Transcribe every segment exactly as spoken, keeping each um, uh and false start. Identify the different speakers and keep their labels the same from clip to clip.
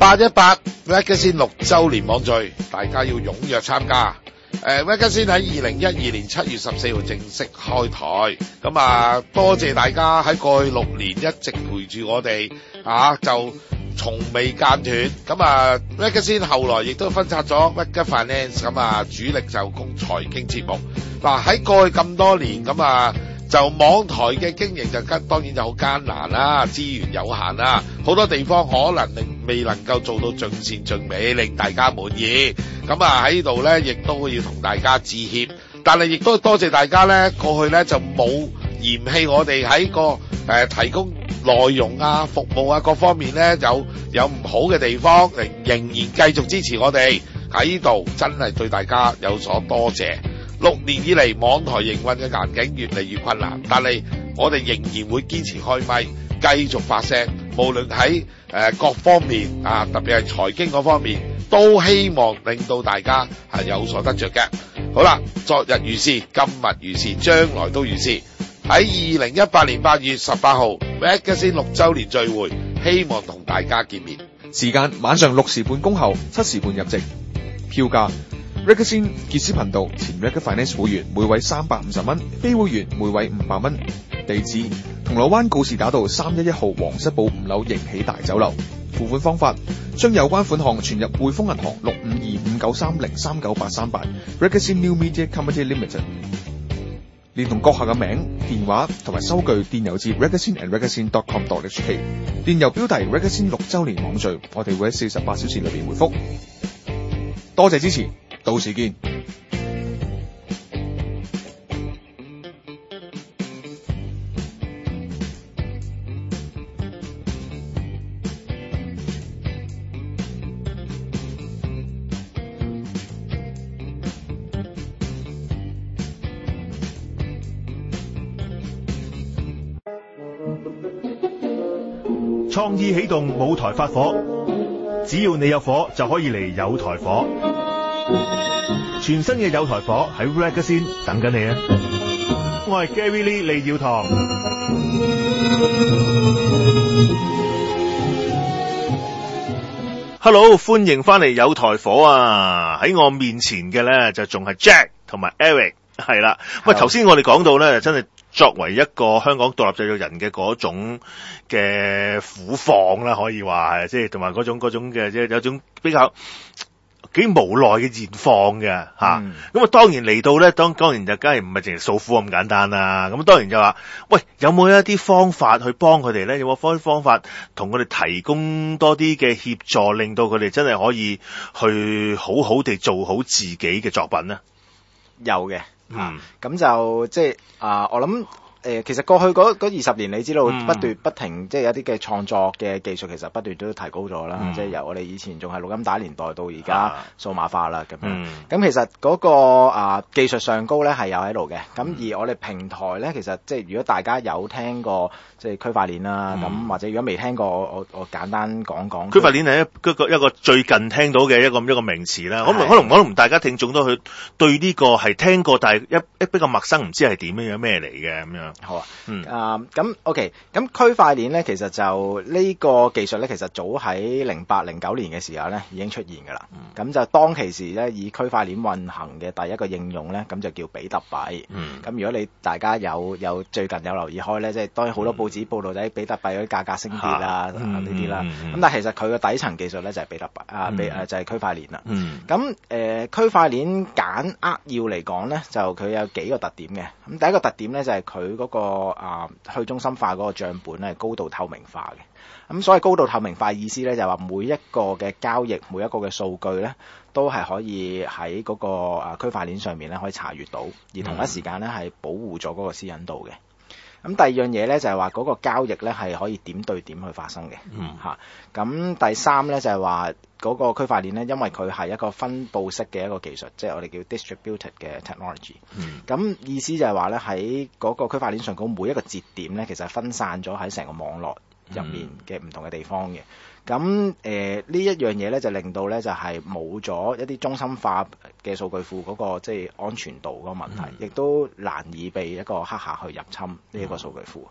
Speaker 1: 八一八 Magazine 六週年網聚，大家要踴躍參加。誒 Magazine 喺二零一二年七月十四號正式開台，咁啊多謝大家喺過去六年一直陪住我哋啊，就從未間斷。咁啊 Magazine 後來亦都分拆咗 Mega Finance， 咁啊主力就供財經節目。嗱喺過去咁多年，咁啊就網台嘅經營就跟當然就好艱難啦，資源有限啦，好多地方可能令未能夠做到盡善盡美，令大家滿意。咁啊喺呢度呢，亦都要同大家致歉，但係亦都多謝大家呢，過去呢就冇嫌棄我哋喺個誒、呃、提供內容啊、服務啊各方面呢有有唔好嘅地方，仍仍然繼續支持我哋喺呢度，真係對大家有所多謝。六年以嚟，網台營運嘅環境越嚟越困難，但係我哋仍然會堅持開咪，繼續發聲。無論喺誒、呃、各方面啊，特別係財經嗰方面，都希望令到大家係有所得着嘅。好啦，昨日如是，今日如是，將來都如是。喺二零一八年八月十八號 Magazine 六週年聚會，希望同大家見面。
Speaker 2: 時間晚上六時半恭候，七時半入席。票價Magazine 傑斯頻道前 Mega Finance 會員每位三百五十蚊，非會員每位五百蚊。地址銅鑼灣告士打道三一一號皇室堡五樓迎喜大酒樓。付款方法將有關款項存入匯豐銀行六五二五九三零三九八三八 Magazine New Media Company Limited， 連同閣下嘅名、電話同埋收據電郵至 magazine and magazine dot com dot h k， 電郵標題 Magazine 六週年網聚，我哋會喺四十八小時裏邊回覆。多謝支持，到時見。
Speaker 3: 創意起動，舞台發火，只要你有火就可以嚟有台火。全新嘅有台火喺 Magazine 等緊你啊！我係 Gary Lee 李耀堂。Hello， 歡迎翻嚟有台火啊！喺我面前嘅咧就仲係 Jack 同埋 Eric， 係啦。喂，頭先我哋講到咧，真係作為一個香港獨立製作人嘅嗰種嘅苦況啦，可以話係，即係同埋嗰種嗰種嘅即係有種比較幾無奈嘅現況嘅嚇。咁啊、嗯、當然嚟到咧，當當然就梗係唔係淨係訴苦咁簡單啦。咁當然就話，喂，有冇一啲方法去幫佢哋咧？有冇方方法同佢哋提供多啲嘅協助，令到佢哋真係可以去好好地做好自己嘅作品呢？
Speaker 4: 有嘅。
Speaker 3: 嗯，
Speaker 4: 咁、啊、就即係啊，我諗誒、呃，其實過去嗰二十年，你知道不斷、嗯、不停，即係有啲嘅創作嘅技術，其實不斷都提高咗啦。嗯、即係由我哋以前仲係錄音帶年代到而家數碼化啦，咁樣。咁、
Speaker 3: 嗯、
Speaker 4: 其實嗰、那個啊技術上高咧係有喺度嘅。咁、嗯、而我哋平台咧，其實即係如果大家有聽過即係區塊鏈啦，咁、嗯、或者如果未聽過，我我我簡單講講。
Speaker 3: 區塊鏈係一個一個最近聽到嘅一個一個名詞啦。可能可能可能大家聽眾都去對呢個係聽過，但係一一比較陌生，唔知係點樣咩嚟嘅咁樣。
Speaker 4: 好啊，
Speaker 3: 嗯
Speaker 4: 啊咁 OK，咁區塊鏈咧，其實就呢個技術咧，其實早喺零八零九年嘅時候咧已經出現㗎啦。咁、嗯、就當其時咧，以區塊鏈運行嘅第一個應用咧，咁就叫比特幣。咁、嗯、如果你大家有有最近有留意開咧，即係當然好多報紙報道仔比特幣嗰啲價格升跌啊呢啲啦。咁、嗯嗯、但係其實佢嘅底層技術咧就係比特幣啊，比誒、嗯、就係區塊鏈啦。咁誒、嗯、區塊鏈簡扼要嚟講咧，就佢有幾個特點嘅。咁第一個特點咧就係佢嗰個啊去中心化嗰個帳本咧係高度透明化嘅。咁所謂高度透明化意思咧就係話每一個嘅交易，每一個嘅數據咧都係可以喺嗰個啊區塊鏈上面咧可以查閲到，而同一時間咧係保護咗嗰個私隱度嘅。咁第二樣嘢咧就係話嗰個交易咧係可以點對點去發生嘅。嗯嚇。咁第三咧就係話嗰個區塊鏈咧，因為佢係一個分佈式嘅一個技術，即係我哋叫 distributed 嘅 technology。嗯。咁意思就係話咧喺嗰個區塊鏈上嗰每一個節點咧，其實係分散咗喺成個網絡入面嘅唔同嘅地方嘅。咁誒、呃、呢一樣嘢咧就令到咧就係冇咗一啲中心化嘅數據庫嗰、那個即係、就是、安全度嗰個問題，亦、嗯、都難以被一個黑客去入侵呢一個數據庫。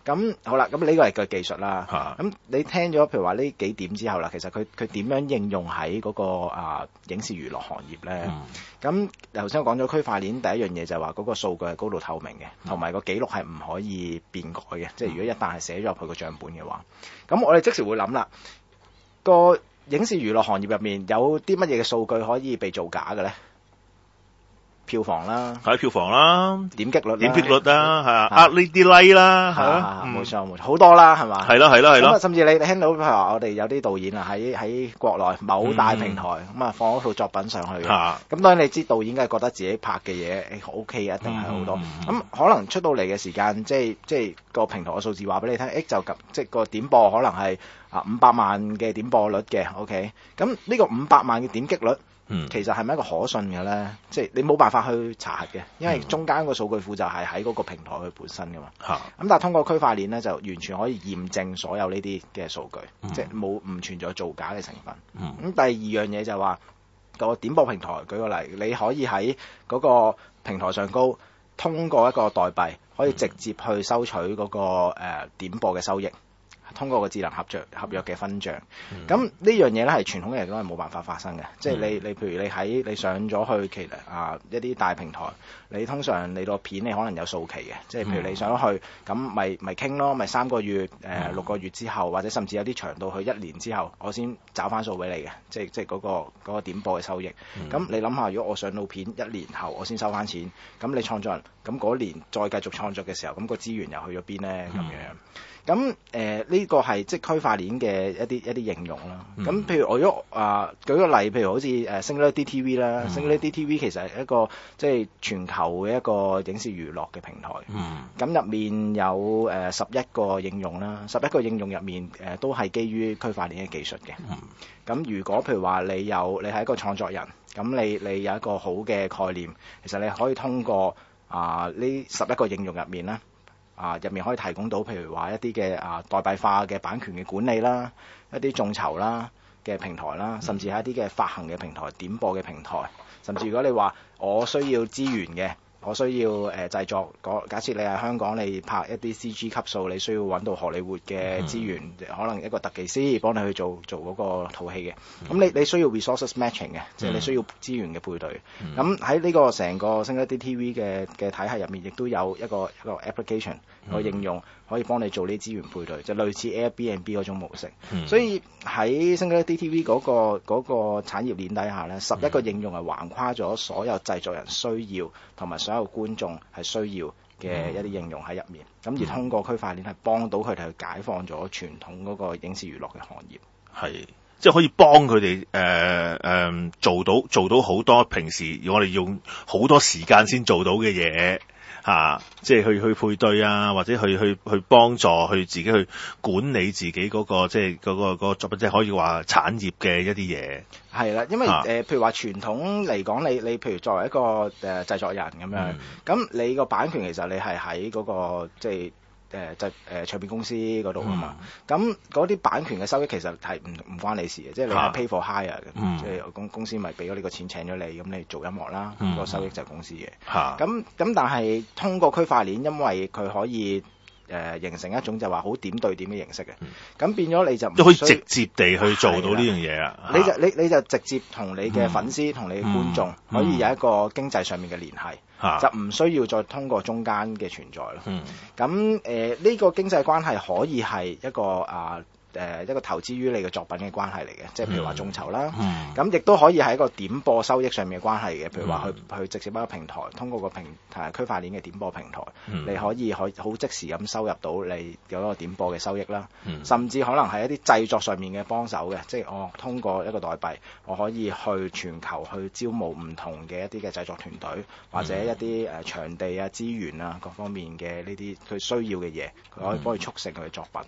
Speaker 4: 咁好啦，咁呢個係個技術啦。
Speaker 3: 嚇
Speaker 4: 咁你聽咗譬如話呢幾點之後啦，其實佢佢點樣應用喺嗰、個啊影視娛樂行業咧？
Speaker 3: 嗯
Speaker 4: 咁頭先我講咗區塊鏈第一樣嘢就係話嗰個數據係高度透明嘅，同埋個記錄係唔可以變改嘅。即係如果一旦係寫咗入去個帳本嘅話，咁我哋即時會諗啦，個影視娛樂行業入面有啲乜嘢嘅數據可以被造假嘅咧？票房啦，
Speaker 3: 睇票房啦，
Speaker 4: 點擊率啦，
Speaker 3: 點擊率啦，係啊，
Speaker 4: 啊
Speaker 3: 呃呢啲 like 啦，係
Speaker 4: 係
Speaker 3: 咯，
Speaker 4: 啊，冇錯冇錯，好多啦，係嘛？
Speaker 3: 係咯係咯係
Speaker 4: 咁啊，
Speaker 3: 咯，
Speaker 4: 甚至你聽到譬如話我哋有啲導演啊，喺喺國內某大平台咁啊放咗套作品上去嘅。
Speaker 3: 嚇
Speaker 4: 咁當然你知導演梗係覺得自己拍嘅嘢誒 O K 啊，一定係好多。
Speaker 3: 嗯
Speaker 4: 咁可能出到嚟嘅時間，即係即係個平台嘅數字話俾你聽，誒就咁即係個點播可能係啊五百萬嘅點播率嘅 OK。咁呢個五百萬嘅點擊率。
Speaker 3: 嗯
Speaker 4: 其實係咪一個可信嘅咧？即係你冇辦法去查核嘅，因為中間個數據庫就係喺嗰個平台佢本身噶嘛。
Speaker 3: 嚇
Speaker 4: 咁但係通過區塊鏈咧，就完全可以驗證所有呢啲嘅數據，
Speaker 3: 嗯
Speaker 4: 即係冇唔存在造假嘅成分。咁、
Speaker 3: 嗯
Speaker 4: 第二樣嘢就係話個點播平台，舉個例，你可以喺嗰個平台上高通過一個代幣，可以直接去收取嗰、個、呃、點播嘅收益。通過個智能合約合約嘅分賬，咁、呢樣嘢咧係傳統嘅人都係冇辦法發生嘅，即係你你譬如你喺你上咗去其啊一啲大平台，你通常你個片你可能有數期嘅，即係譬如你上咗去，咁咪咪傾咯，咪三個月誒、呃、六個月之後，或者甚至有啲長到去一年之後，我先找翻數俾你嘅，即係即係嗰個嗰個點播嘅收益。咁、你諗下，如果我上到片一年後我先收翻錢，咁你創作人咁嗰年再繼續創作嘅時候，咁、個資源又去咗邊咧？咁樣。咁誒呢個係即係區塊鏈嘅一啲一啲應用啦。咁、
Speaker 3: 嗯
Speaker 4: 譬如我如果啊、呃、舉個例，譬如好似誒 Singularity T V 啦、
Speaker 3: 嗯、
Speaker 4: ，Singularity T V 其實係一個即係全球嘅一個影視娛樂嘅平台。
Speaker 3: 嗯
Speaker 4: 咁入面有誒十一個應用啦，十一個應用入面誒、呃、都係基於區塊鏈嘅技術嘅。咁、
Speaker 3: 嗯
Speaker 4: 如果譬如話你有你係一個創作人，咁你你有一個好嘅概念，其實你可以通過啊呢十一個應用入面咧。啊，入面可以提供到，譬如話一啲嘅啊代幣化嘅版權嘅管理啦，一啲眾籌啦嘅平台啦，甚至係一啲嘅發行嘅平台、點播嘅平台，甚至如果你話我需要資源嘅。我需要誒、呃、製作，假設你係香港，你拍一啲 C G 級數，你需要揾到荷里活嘅資源，嗯、可能一個特技師幫你去做做嗰個套戲嘅。咁、嗯、你你需要 resources matching 嘅，即係你需要資源嘅配對。咁喺呢個成個 Singularity T V 嘅嘅體系入面，亦都有一個一個 application 個應用可以幫你做呢啲資源配對，就類似 Airbnb 嗰種模式。
Speaker 3: 嗯、
Speaker 4: 所以喺 Singularity T V 嗰、嗰個嗰、嗰個產業鏈底下咧，十一個應用係橫跨咗所有製作人需要同埋所有觀眾係需要嘅一啲應用喺入面，咁、嗯、而通過區塊鏈係幫到佢哋去解放咗傳統嗰個影視娛樂嘅行業，
Speaker 3: 係即係可以幫佢哋誒誒做到做到好多平時我哋用好多時間先做到嘅嘢嚇，即係去去配對啊，或者去去去幫助去自己去管理自己嗰、嗰個即係嗰個嗰個作品，即係可以話產業嘅一啲嘢。
Speaker 4: 係啦，因為誒、
Speaker 3: 啊
Speaker 4: 呃，譬如話傳統嚟講，你你譬如作為一個誒、呃、製作人咁樣，咁、嗯、你個版權其實你係喺嗰個即係誒製誒唱片公司嗰度啊嘛。咁嗰啲版權嘅收益其實係唔唔關你事嘅，即係你係 pay for hire 嘅，
Speaker 3: 嗯、
Speaker 4: 即係公公司咪俾咗呢個錢請咗你，咁你做音樂啦，
Speaker 3: 嗯、
Speaker 4: 個收益就係公司嘅。
Speaker 3: 嚇
Speaker 4: 咁咁，但係通過區塊鏈，因為佢可以。誒、呃、形成一種就話好點對點嘅形式嘅，咁、嗯、變咗你就
Speaker 3: 都可以直接地去做到呢樣嘢啊！
Speaker 4: 你就你你就直接同你嘅粉絲同、嗯、你嘅觀眾、嗯、可以有一個經濟上面嘅聯繫，嗯、就唔需要再通過中間嘅存在咯。咁誒呢個經濟關係可以係一個啊。呃誒、呃、一個投資於你嘅作品嘅關係嚟嘅，即係譬如話眾籌啦，咁亦都可以係一個點播收益上面嘅關係嘅，譬如話去、嗯、去直接一個平台，通過個平誒區塊鏈嘅點播平台，嗯、你可以可好即時咁收入到你有一個點播嘅收益啦，嗯、甚至可能係一啲製作上面嘅幫手嘅，即係我通過一個代幣，我可以去全球去招募唔同嘅一啲嘅製作團隊，或者一啲誒、呃、場地啊、資源啊各方面嘅呢啲佢需要嘅嘢，佢可以幫佢促成佢嘅作品嘅。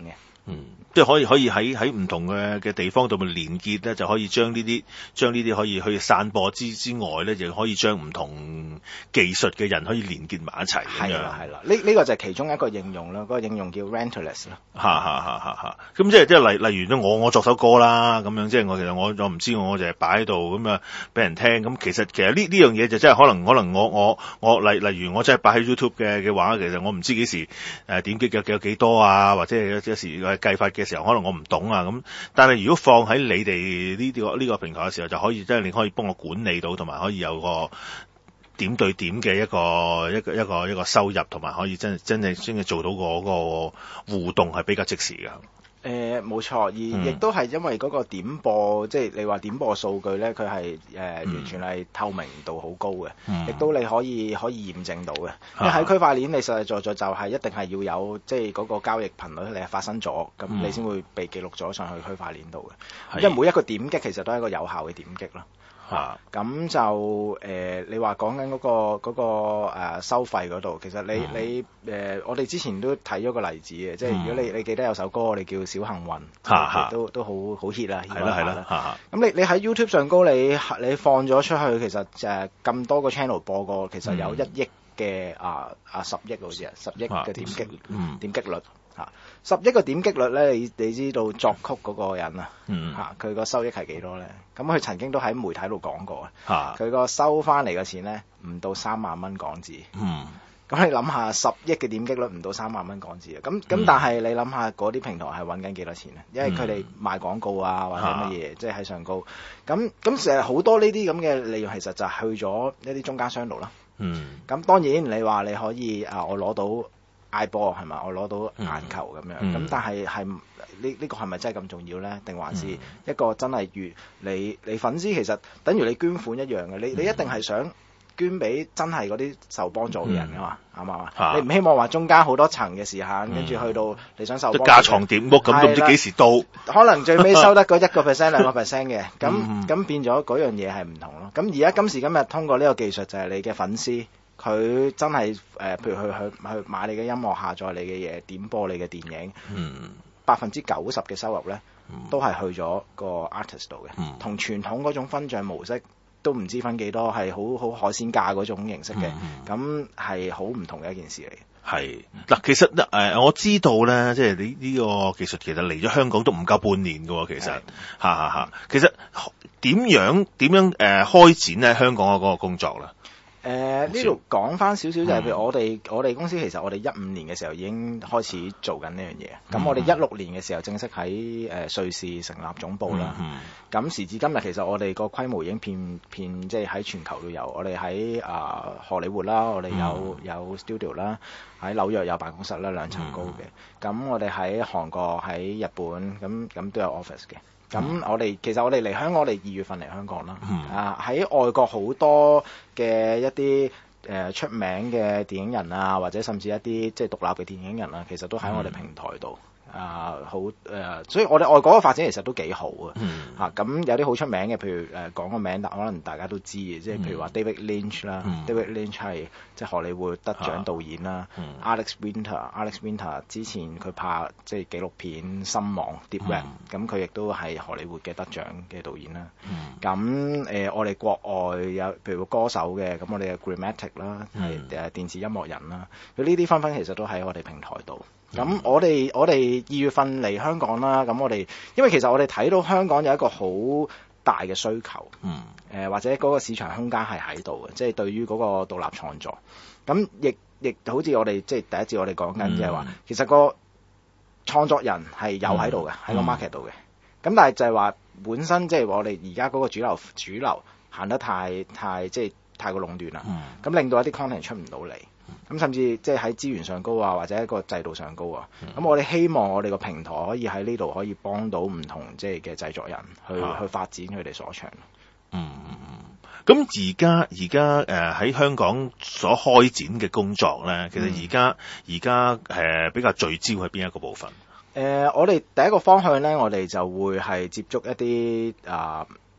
Speaker 3: 嗯，即係可以可以喺喺唔同嘅嘅地方度咪連結咧，就可以將呢啲將呢啲可以去散播之之外咧，就可以將唔同技術嘅人可以連結埋一齊咁樣。
Speaker 4: 係啦係啦，呢呢、呢個就係其中一個應用啦，嗰、嗰個應用叫 Rentless 啦。
Speaker 3: 嚇嚇嚇嚇嚇！咁即係即係例例如咧，我我作首歌啦，咁樣即係我其實我我唔知，我就係擺喺度咁啊，俾人聽。咁其實其實呢呢樣嘢就真係可能可能我我我例例如我真係擺喺 YouTube 嘅嘅話，其實我唔知幾時誒點擊有有幾多啊，或者係有有時計法嘅時候，可能我唔懂啊咁。但係如果放喺你哋呢啲呢個平台嘅時候，就可以即係你可以幫我管理到，同埋可以有個點對點嘅一個一個一個一個收入，同埋可以真真正真係做到個個互動係比較即時嘅。
Speaker 4: 誒冇錯，而亦都係因為嗰個點播，即係你話點播數據咧，佢係誒完全係透明度好高嘅，亦都你可以可以驗證到嘅。因為喺區塊鏈，你實實在在就係一定係要有即係嗰個交易頻率你係發生咗，咁你先會被記錄咗上去區塊鏈度嘅。因為每一個點擊其實都係一個有效嘅點擊咯。
Speaker 3: 嚇，
Speaker 4: 咁就誒、呃，你話講緊嗰個嗰、嗰個呃、收費嗰度，其實你、嗯、你誒、呃，我哋之前都睇咗個例子嘅，即係如果你你記得有首歌，我哋叫小幸運，
Speaker 3: 嗯、
Speaker 4: 都都好好 hit 啦，
Speaker 3: 係啦係啦，
Speaker 4: 咁你你喺 YouTube 上高，你你放咗出去，其實誒咁、呃、多個 channel 播過，其實有一億嘅啊啊十億好似啊，十億嘅點擊、嗯、點擊率。嚇，十億個點擊率咧，你你知道作曲嗰個人啊，嚇佢個收益係幾多咧？咁佢曾經都喺媒體度講過啊，佢個收翻嚟嘅錢咧唔到三萬蚊港紙。嗯，咁你諗下十億嘅點擊率唔到三萬蚊港紙啊？咁咁但係你諗下嗰啲平台係揾緊幾多錢咧？因為佢哋賣廣告啊或者乜嘢，即係喺上高。咁咁成日好多呢啲咁嘅利潤，其實就係去咗一啲中間商度啦。嗯，咁當然你話你可以啊，我攞到。嗌波係嘛？我攞到眼球咁樣，咁、嗯、但係係呢呢個係咪真係咁重要咧？定還是一個真係如你你粉絲其實等於你捐款一樣嘅，你你一定係想捐俾真係嗰啲受幫助嘅人㗎嘛？係嘛、嗯？你唔希望話中間好多層嘅時間，跟、嗯、住去到你想受幫助
Speaker 3: 架床疊屋咁，都唔知幾時到。
Speaker 4: 可能最尾收得嗰一個 percent 兩個 percent 嘅，咁咁變咗嗰樣嘢係唔同咯。咁而家今時今日通過呢個技術就係你嘅粉絲。佢真係誒、呃，譬如去去去買你嘅音樂，下載你嘅嘢，點播你嘅電影，百分之九十嘅收入咧，嗯、都係去咗個 artist 度嘅，同、嗯、傳統嗰種分賬模式都唔知分幾多，係好好海鮮價嗰種形式嘅，咁係好唔同嘅一件事嚟。
Speaker 3: 係嗱，其實誒、呃、我知道咧，即係你呢個技術其實嚟咗香港都唔夠半年㗎喎，其實嚇嚇嚇，其實點樣點樣誒、呃、開展咧香港嘅嗰個工作咧？
Speaker 4: 誒呢度講翻少少就係譬如我哋、嗯、我哋公司其實我哋一五年嘅時候已經開始做緊呢樣嘢，咁、嗯、我哋一六年嘅時候正式喺誒、呃、瑞士成立總部啦。咁、嗯、時至今日其實我哋個規模已經遍遍即係喺全球都有，我哋喺啊荷里活啦，我哋有、嗯、有 studio 啦，喺紐約有辦公室啦，兩層高嘅。咁、嗯、我哋喺韓國喺日本咁咁都有 office 嘅。咁、嗯、我哋其實我哋嚟香港，我哋二月份嚟香港啦。嗯、啊喺外國好多嘅一啲誒、呃、出名嘅電影人啊，或者甚至一啲即係獨立嘅電影人啊，其實都喺我哋平台度。嗯啊，好誒、呃，所以我哋外國嘅發展其實都幾好啊。嗯。嚇、啊，咁有啲好出名嘅，譬如誒、呃、講個名，可能大家都知嘅，即係譬如話 David Lynch 啦、嗯、，David Lynch 係即係荷里活得獎導演啦。嗯、Alex Winter，Alex Winter 之前佢拍即係紀錄片《心網 Deep Web》，咁佢亦都係荷里活嘅得獎嘅導演啦。咁誒、嗯呃，我哋國外有譬如個歌手嘅，咁我哋嘅 Grammatic 啦，係誒電子音樂人啦，佢呢啲分分其實都喺我哋平台度。咁、嗯、我哋我哋二月份嚟香港啦，咁我哋因為其實我哋睇到香港有一個好大嘅需求，嗯，誒、呃、或者嗰個市場空間係喺度嘅，即係對於嗰個獨立創作，咁亦亦好似我哋即係第一節我哋講緊，即係話其實個創作人係有喺度嘅，喺、嗯、個 market 度嘅，咁、嗯、但係就係話本身即係我哋而家嗰個主流主流行得太太即係太過壟斷啦，咁、嗯、令到一啲 content 出唔到嚟。咁甚至即係喺資源上高啊，或者一個制度上高啊，咁、嗯、我哋希望我哋個平台可以喺呢度可以幫到唔同即係嘅製作人去、啊、去發展佢哋所長。
Speaker 3: 嗯嗯嗯。咁而家而家誒喺香港所開展嘅工作咧，其實而家而家誒比較聚焦喺邊一個部分？
Speaker 4: 誒、呃，我哋第一個方向咧，我哋就會係接觸一啲啊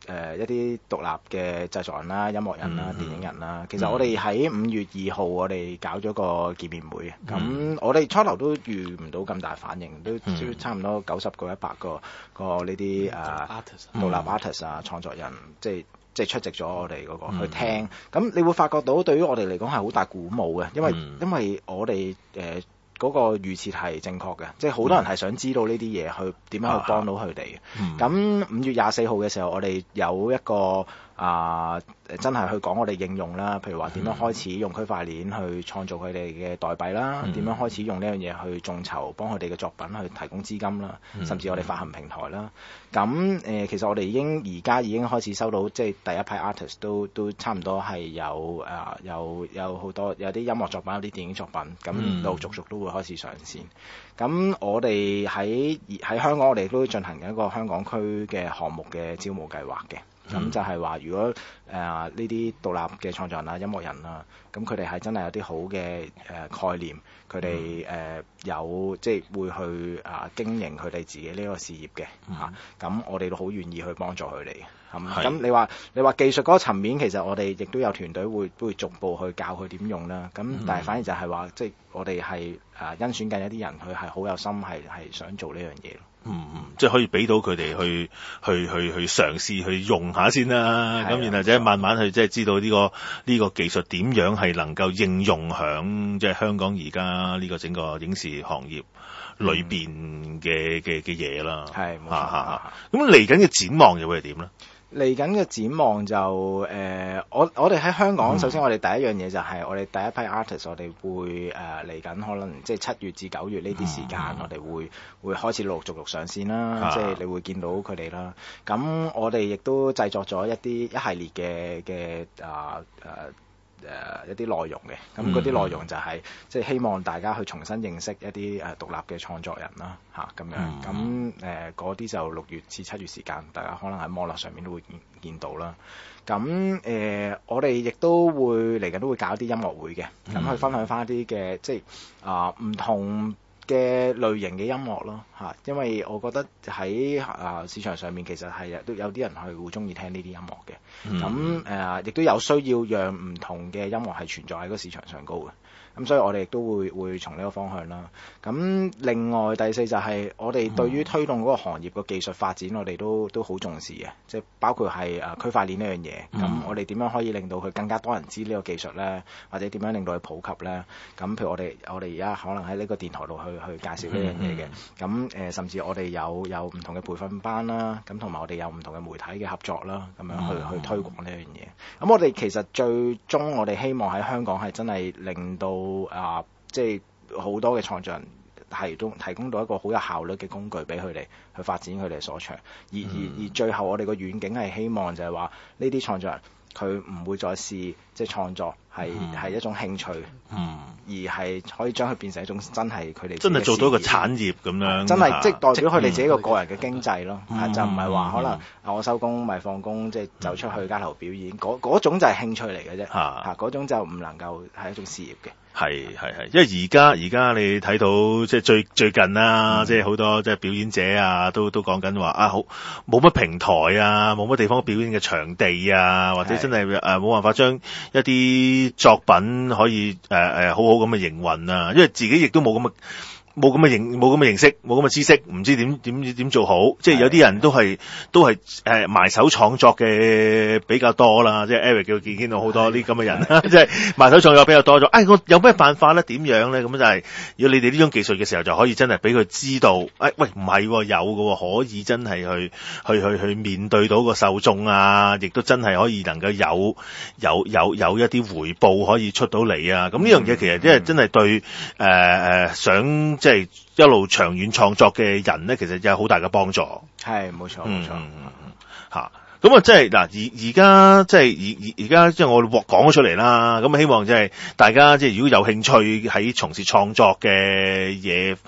Speaker 4: 呃、一啲獨立嘅製作人啦、音樂人啦、
Speaker 3: 嗯、
Speaker 4: 電影人啦。其實我哋喺五月二號我哋搞咗個見面會，咁、
Speaker 3: 嗯、
Speaker 4: 我哋初頭都預唔到咁大反應，都
Speaker 3: 嗯、
Speaker 4: 都差唔多九十個、一百個個呢啲誒獨立 artist 啊、創作人，即係。即係出席咗我哋嗰個、嗯、去聽，咁你會發覺到對於我哋嚟講係好大鼓舞嘅，因為、嗯、因為我哋誒嗰個預設係正確嘅，即係好多人係想知道呢啲嘢去點樣去幫到佢哋嘅。咁五月廿四號嘅時候，我哋有一個啊、呃、真係去講我哋應用啦，譬如話點樣開始用區塊鏈去創造佢哋嘅代幣啦，點、嗯、樣開始用呢樣嘢去眾籌幫佢哋嘅作品去提供資金啦，嗯、甚至我哋發行平台啦。咁誒、呃，其實我哋已經而家已經開始收到，即係第一批 artist 都都差唔多係有啊、呃、有有好多有啲音樂作品，有啲電影作品，咁陸陸續續都會開始上線。咁我哋喺喺香港，我哋都進行緊一個香港區嘅項目嘅招募計劃嘅。咁、嗯、就係話，如果誒呢啲獨立嘅創作人啊、音樂人啊，咁佢哋係真係有啲好嘅誒、呃、概念，佢哋誒有即係會去啊、呃、經營佢哋自己呢個事業嘅嚇，咁、嗯啊、我哋都好願意去幫助佢哋。咁咁你話你話技術嗰個層面，其實我哋亦都有團隊會會逐步去教佢點用啦。咁、嗯、但係反而就係話，即係我哋係誒甄選緊一啲人，佢係好有心，係係想做呢樣嘢咯。
Speaker 3: 嗯嗯，即係可以俾到佢哋去去去去嘗試去用下先啦，咁然後即係慢慢去即係知道呢個呢個技術點樣係能夠應用響即係香港而家呢個整個影視行業裏邊嘅嘅嘅嘢啦。
Speaker 4: 係，冇錯。
Speaker 3: 咁嚟緊嘅展望又會係點咧？
Speaker 4: 嚟緊嘅展望就誒、呃，我我哋喺香港，嗯、首先我哋第一樣嘢就係我哋第一批 artist，我哋會誒嚟緊可能即係七月至九月呢啲時間，嗯、我哋會會開始陸陸續續上線啦，啊、即係你會見到佢哋啦。咁我哋亦都製作咗一啲一系列嘅嘅啊誒。誒、呃、一啲內容嘅，咁嗰啲內容就係、是嗯、即係希望大家去重新認識一啲誒、呃、獨立嘅創作人啦，嚇、啊、咁樣，咁誒嗰啲就六月至七月時間，大家可能喺網絡上面都會見見到啦。咁誒、呃，我哋亦都會嚟緊都會搞啲音樂會嘅，咁、嗯、去分享翻一啲嘅即係啊唔同嘅類型嘅音樂咯嚇，因為我覺得喺啊市場上面其實係都有啲人係會中意聽呢啲音樂嘅，咁誒亦都有需要讓唔同嘅音樂係存在喺個市場上高嘅，咁所以我哋亦都會會從呢個方向啦。咁另外第四就係我哋對於推動嗰個行業嘅技術發展，我哋都都好重視嘅，即係包括係誒區塊鏈呢樣嘢。咁、嗯、我哋點樣可以令到佢更加多人知呢個技術咧，或者點樣令到佢普及咧？咁譬如我哋我哋而家可能喺呢個電台度去去介紹呢樣嘢嘅。咁誒、呃、甚至我哋有有唔同嘅培訓班啦，咁同埋我哋有唔同嘅媒體嘅合作啦，咁樣去、嗯、去推廣呢樣嘢。咁我哋其實最終我哋希望喺香港係真係令到啊、呃，即係好多嘅創作人提供提供到一個好有效率嘅工具俾佢哋去發展佢哋所長。而、嗯、而而最後我哋個遠景係希望就係話呢啲創作人佢唔會再試即係創作係係、嗯、一種興趣，嗯、而係可以將佢變成一種真係佢哋真係做到一個產業咁樣，真係即係代表佢哋自己個個人嘅經濟咯，嗯、就唔係話可能、嗯、我收工咪放工，即係走出去街頭表演嗰嗰、嗯、種就係興趣嚟嘅啫，嚇嗰、啊、種就唔能夠係一種事業嘅。係係係，因為而家而家你睇到即係最最近啦，即係好多即係表演者啊，都都講緊話啊，好冇乜平台啊，冇乜地方表演嘅場地啊，或者真係誒冇辦法將一啲作品可以誒誒、呃、好好咁嘅營運啊，因為自己亦都冇咁嘅。冇咁嘅認冇咁嘅認識，冇咁嘅知識，唔知點點點做好。即係有啲人都係都係誒埋手創作嘅比較多啦。即係 Eric 叫見見到好多啲咁嘅人啦，即係埋手創作比較多咗。誒、哎，我有咩辦法咧？點樣咧？咁就係要你哋呢種技術嘅時候，就可以真係俾佢知道。誒、哎，喂，唔係、哦、有嘅、哦，可以真係去去去去面對到個受眾啊，亦都真係可以能夠有有有有一啲回報可以出到嚟啊。咁呢樣嘢其實即係真係對誒誒、呃、想。即係一路長遠創作嘅人咧，其實有好大嘅幫助。係，冇錯冇錯。嚇，咁啊，即係嗱，而而家即係而而而家即係我哋講咗出嚟啦。咁希望即係大家即係如果有興趣喺從事創作嘅嘢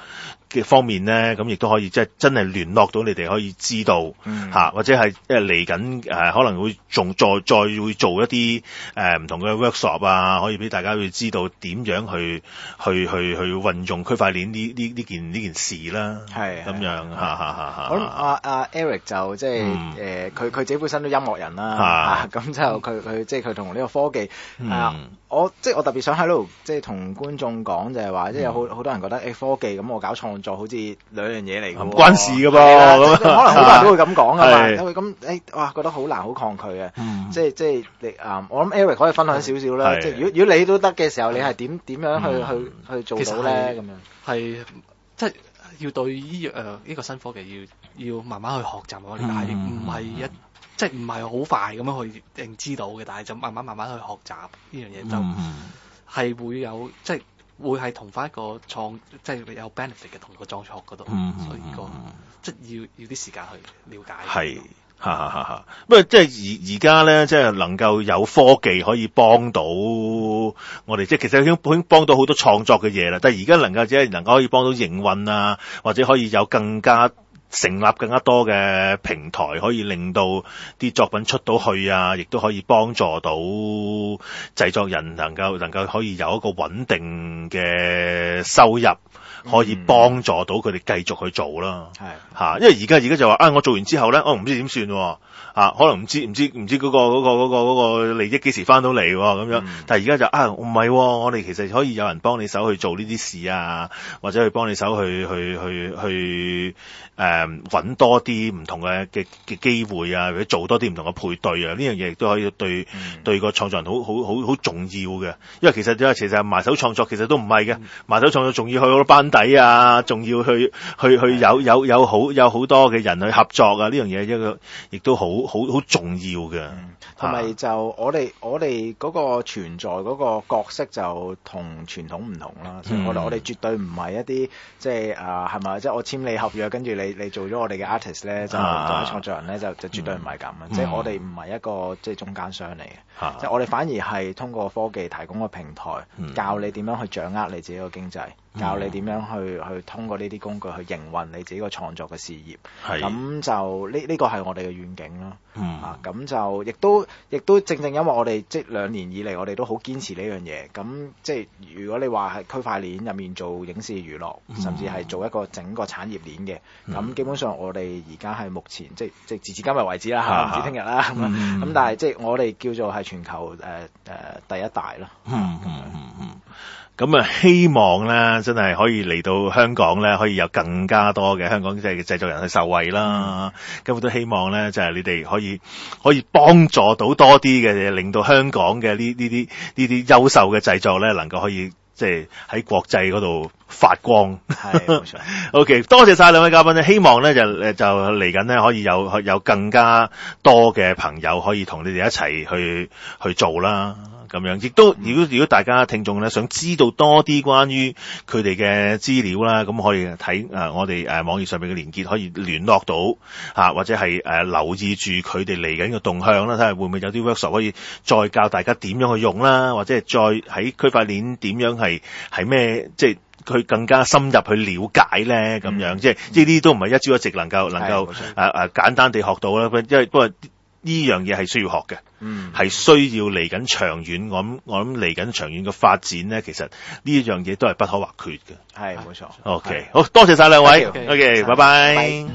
Speaker 3: 嘅方面咧，咁亦都可以即係真係聯絡到你哋，可以知道
Speaker 4: 嗯
Speaker 3: 嚇，或者係即係嚟緊誒可能會仲再再會做一啲誒唔同嘅 workshop 啊，可以俾大家去知道點樣去去去去運用區塊鏈呢呢呢件呢件事啦，
Speaker 4: 係
Speaker 3: 咁樣嚇嚇嚇嚇。
Speaker 4: 我諗阿阿 Eric 就即係
Speaker 3: 嗯
Speaker 4: 誒，佢佢自己本身都音樂人啦，
Speaker 3: 啊
Speaker 4: 啊咁就佢佢即係佢同呢個科技
Speaker 3: 嗯
Speaker 4: 啊，我即係我特別想喺度即係同觀眾講就係話，即係有好好多人覺得誒科技咁我搞創作好似兩樣嘢嚟㗎喎，
Speaker 3: 唔關事㗎噃
Speaker 4: 係啊
Speaker 3: 咁
Speaker 4: 即係可能好多人都會咁講㗎嘛，
Speaker 3: 係
Speaker 4: 因為咁誒哇覺得好難好抗拒嘅，
Speaker 3: 嗯
Speaker 4: 即係即係你啊，我諗 Eric 可以分享少少啦，
Speaker 3: 係
Speaker 4: 即係如果如果你都得嘅時候，你係點點樣去去去做
Speaker 5: 其實
Speaker 4: 到咧
Speaker 5: 係
Speaker 4: 咁樣？
Speaker 5: 係即係要對呢樣誒呢個新科技要要慢慢去學習我理解，
Speaker 3: 嗯
Speaker 5: 唔係一即係唔係好快咁樣去認知到嘅，但係就慢慢慢慢去學習呢樣嘢就
Speaker 3: 嗯
Speaker 5: 係會有即係會係同翻一個創即係有 benefit 嘅同個創作嗰度，
Speaker 3: 嗯
Speaker 5: 所以個即係要要啲時間去了解。
Speaker 3: 係。哈哈哈哈！不過即係而而家咧，即係能夠有科技可以幫到我哋，即係其實已經已經幫到好多創作嘅嘢啦。但係而家能夠即係能夠可以幫到營運啊，或者可以有更加成立更加多嘅平台，可以令到啲作品出到去啊，亦都可以幫助到製作人能夠能夠可以有一個穩定嘅收入。可以幫助到佢哋繼續去做啦，
Speaker 4: 係
Speaker 3: 嚇，因為而家而家就話啊，我做完之後咧，我唔知點算喎，啊，可能唔知唔知唔知嗰個嗰個嗰個嗰個利益幾時翻到嚟喎咁樣，但係而家就啊，唔係喎，我哋其實可以有人幫你手去做呢啲事啊，或者去幫你手去去去去誒揾多啲唔同嘅嘅嘅機會啊，或者做多啲唔同嘅配對啊，呢樣嘢亦都可以對對個創作人好好好好重要嘅，因為其實因為其實埋手創作其實都唔係嘅，埋手創作仲要去好多班底啊，仲要去去去有有有好有好多嘅人去合作啊，呢樣嘢一個亦都好好好重要嘅。
Speaker 4: 同埋就我哋我哋嗰個存在嗰個角色就同傳統唔同啦，所以我哋我哋絕對唔係一啲即係啊係咪即係我簽你合約跟住你你做咗我哋嘅 artist 咧就作為創作人咧就就絕對唔係咁啊！即係我哋唔係一個即係中間商嚟嘅，即係我哋反而係通過科技提供個平台，教你點樣去掌握你自己個經濟，教你點樣去去通過呢啲工具去營運你自己個創作嘅事業。咁就呢呢個係我哋嘅願景咯。啊咁就亦都亦都正正因為我哋即係兩年以嚟，我哋都好堅持呢樣嘢。咁即係如果你話係區塊鏈入面做影視娛樂，甚至係做一個整個產業鏈嘅，咁基本上我哋而家係目前即係即係直至今日為止啦，嚇唔知聽日啦咁咁，咁但係即係我哋叫做係全球誒誒、呃、第一大咯。
Speaker 3: 嗯嗯嗯嗯。咁啊，希望咧，真係可以嚟到香港咧，可以有更加多嘅香港即係製作人去受惠啦。咁我都希望咧，就係、是、你哋可以可以幫助到多啲嘅嘢，令到香港嘅呢呢啲呢啲優秀嘅製作咧，能夠可以即係喺國際嗰度發光。
Speaker 4: 係冇錯。
Speaker 3: OK， 多謝晒兩位嘉賓咧，希望咧就誒就嚟緊咧可以有有更加多嘅朋友可以同你哋一齊去去做啦。咁樣，亦都如果如果大家聽眾咧想知道多啲關於佢哋嘅資料啦，咁可以睇誒、呃、我哋誒、呃、網頁上面嘅連結，可以聯絡到嚇、啊，或者係誒、呃、留意住佢哋嚟緊嘅動向啦，睇下會唔會有啲 workshop 可以再教大家點樣去用啦，或者係再喺區塊鏈點樣係係咩，即係佢更加深入去了解咧，咁樣、嗯、即係即係呢啲都唔係一朝一夕能夠能夠誒誒簡單地學到啦，因為不過呢樣嘢係需要學嘅。嗯，係需要嚟緊長遠，我諗我諗嚟緊長遠嘅發展咧，其實呢一樣嘢都係不可或缺嘅。
Speaker 4: 係冇錯。
Speaker 3: OK，好多謝晒兩位。
Speaker 4: OK，
Speaker 3: OK，拜拜。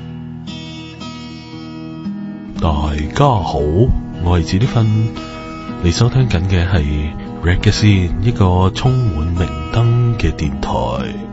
Speaker 6: 大家好，我係史蒂芬，你收聽緊嘅係 Reggae Scene 一個充滿明燈嘅電台。